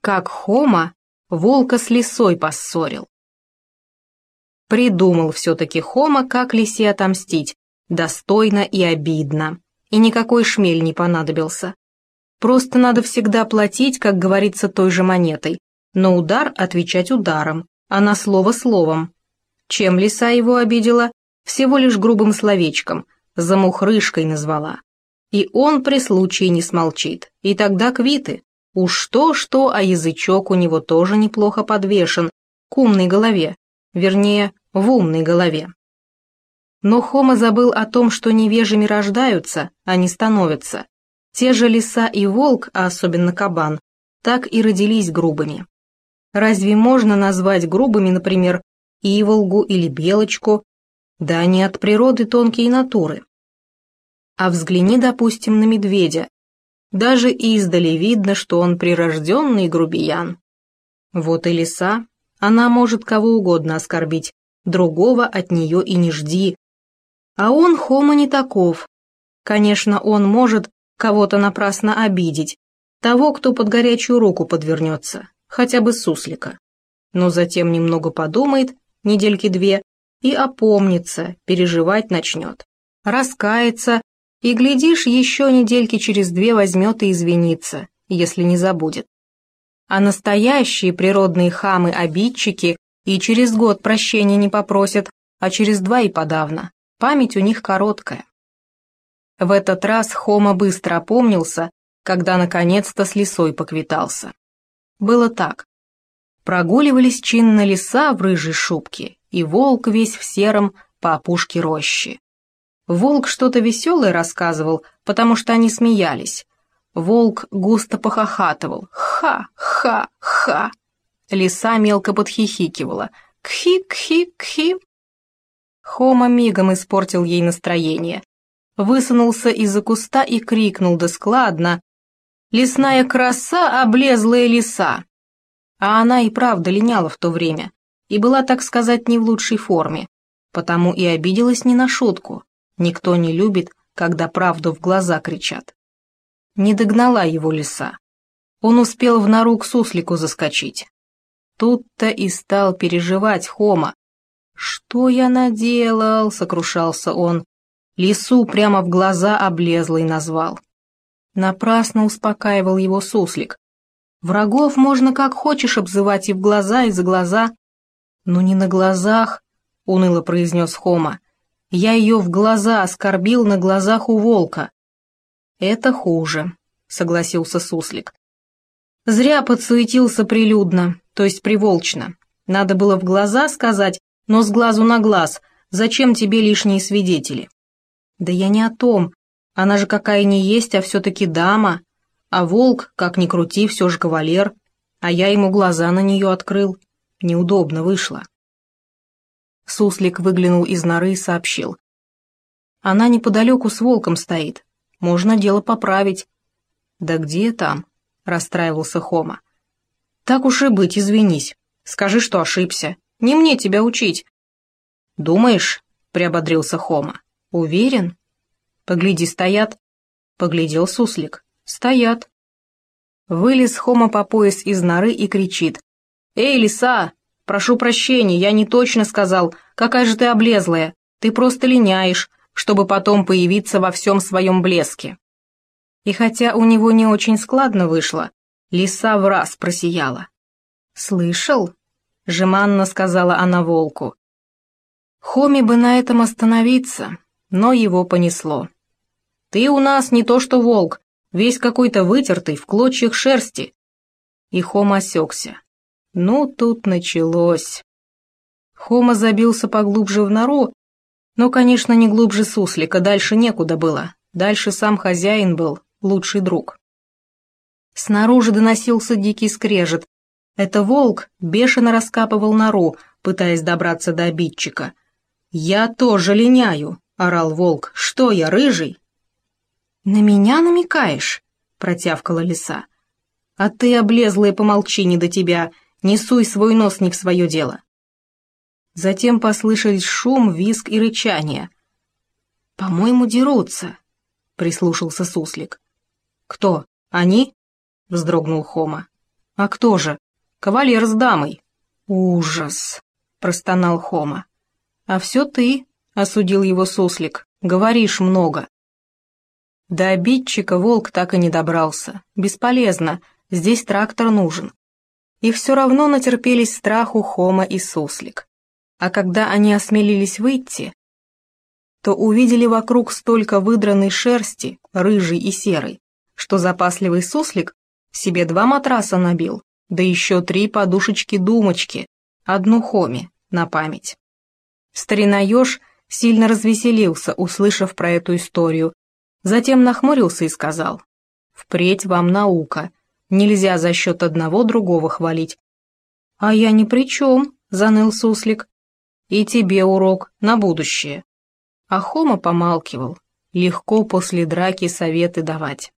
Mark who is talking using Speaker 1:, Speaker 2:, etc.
Speaker 1: Как Хома волка с лисой поссорил. Придумал все-таки Хома, как лисе отомстить, достойно и обидно, и никакой шмель не понадобился. Просто надо всегда платить, как говорится, той же монетой, на удар отвечать ударом, а на слово словом. Чем лиса его обидела? Всего лишь грубым словечком, замухрышкой назвала. И он при случае не смолчит, и тогда квиты. Уж то-что, а язычок у него тоже неплохо подвешен, к умной голове, вернее, в умной голове. Но Хома забыл о том, что невежими рождаются, а не становятся. Те же лиса и волк, а особенно кабан, так и родились грубыми. Разве можно назвать грубыми, например, иволгу или белочку? Да они от природы тонкие натуры. А взгляни, допустим, на медведя. Даже издали видно, что он прирожденный грубиян. Вот и лиса, она может кого угодно оскорбить, другого от нее и не жди. А он, Хома, не таков. Конечно, он может кого-то напрасно обидеть, того, кто под горячую руку подвернется, хотя бы суслика. Но затем немного подумает, недельки-две, и опомнится, переживать начнет, раскается, и, глядишь, еще недельки через 2 возьмет и извинится, если не забудет. А настоящие природные хамы-обидчики и через год прощения не попросят, а через 2 и подавно. Память у них короткая. В этот раз Хома быстро опомнился, когда наконец-то с лисой поквитался. Было так. Прогуливались чинно лиса в рыжей шубке и волк весь в сером по опушке рощи. Волк что-то веселое рассказывал, потому что они смеялись. Волк густо похохатывал. Ха-ха-ха. Лиса мелко подхихикивала. Кхи-кхи-кхи. Хома мигом испортил ей настроение. Высунулся из-за куста и крикнул да складно: «Лесная краса, облезлая лиса!» А она и правда линяла в то время, и была, так сказать, не в лучшей форме, потому и обиделась не на шутку. Никто не любит, когда правду в глаза кричат. Не догнала его лиса. Он успел в нору к суслику заскочить. Тут-то и стал переживать Хома. «Что я наделал?» — сокрушался он. Лису прямо в глаза облезлой назвал. Напрасно успокаивал его суслик. Врагов можно как хочешь обзывать и в глаза, и за глаза. «Ну не на глазах», — уныло произнес Хома. «Я ее в глаза оскорбил на глазах у волка». «Это хуже», — согласился суслик. «Зря подсуетился прилюдно, то есть приволчно. Надо было в глаза сказать, но с глазу на глаз. Зачем тебе лишние свидетели?» «Да я не о том. Она же какая ни есть, а все-таки дама. А волк, как ни крути, все же кавалер. А я ему глаза на нее открыл. Неудобно вышло». Суслик выглянул из норы и сообщил: «Она неподалеку с волком стоит. Можно дело поправить». «Да где там?» — расстраивался Хома. «Так уж и быть, извинись. Скажи, что ошибся. Не мне тебя учить». «Думаешь?» — приободрился Хома. «Уверен?» «Погляди, стоят». Поглядел суслик. «Стоят». Вылез Хома по пояс из норы и кричит: «Эй, лиса! Прошу прощения, я не точно сказал, какая же ты облезлая. Ты просто линяешь, чтобы потом появиться во всем своем блеске». И хотя у него не очень складно вышло, лиса враз просияла. «Слышал?» — жеманно сказала она волку. Хоме бы на этом остановиться, но его понесло. «Ты у нас не то что волк, весь какой-то вытертый, в клочьях шерсти». И Хома осекся. Ну, тут началось. Хома забился поглубже в нору, но, конечно, не глубже суслика, дальше некуда было. Дальше сам хозяин был, лучший друг. Снаружи доносился дикий скрежет. Это волк бешено раскапывал нору, пытаясь добраться до обидчика. «Я тоже линяю», — орал волк. «Что я, рыжий?» «На меня намекаешь?» — протявкала лиса. «А ты, облезлая, помолчи, не до тебя, не суй свой нос не в свое дело». Затем послышались шум, визг и рычание. «По-моему, дерутся», — прислушался суслик. «Кто, они?» — вздрогнул Хома. «А кто же?» «Кавалер с дамой». «Ужас!» — простонал Хома. «А все ты», — осудил его суслик, — «говоришь много». До обидчика волк так и не добрался. Бесполезно, здесь трактор нужен. И все равно натерпелись страху Хома и суслик. А когда они осмелились выйти, то увидели вокруг столько выдранной шерсти, рыжей и серой, что запасливый суслик себе 2 матраса набил, да еще 3 подушечки-думочки, одну Хоме на память. Старина Ёж сильно развеселился, услышав про эту историю, затем нахмурился и сказал: «Впредь вам наука, нельзя за счет одного другого хвалить». «А я ни при чем», — заныл суслик. «И тебе урок на будущее». А Хома помалкивал, легко после драки советы давать.